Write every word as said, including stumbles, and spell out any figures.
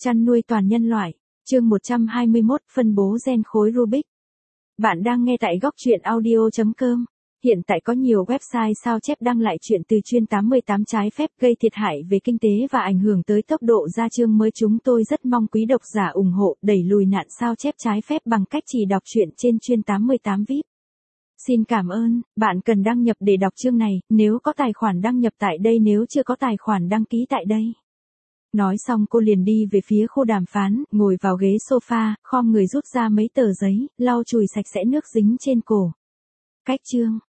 Chăn nuôi toàn nhân loại, chương một trăm hai mươi mốt, phân bố gen khối Rubik. Bạn đang nghe tại góc truyện audio chấm com. Hiện tại có nhiều website sao chép đăng lại chuyện từ chuyên tám mươi tám trái phép gây thiệt hại về kinh tế và ảnh hưởng tới tốc độ ra chương mới. Chúng tôi rất mong quý độc giả ủng hộ đẩy lùi nạn sao chép trái phép bằng cách chỉ đọc truyện trên chuyên tám mươi tám vi ai pi. Xin cảm ơn, bạn cần đăng nhập để đọc chương này, nếu có tài khoản đăng nhập tại đây, nếu chưa có tài khoản đăng ký tại đây. Nói xong cô liền đi về phía khu đàm phán, ngồi vào ghế sofa, khom người rút ra mấy tờ giấy, lau chùi sạch sẽ nước dính trên cổ. Cách chương,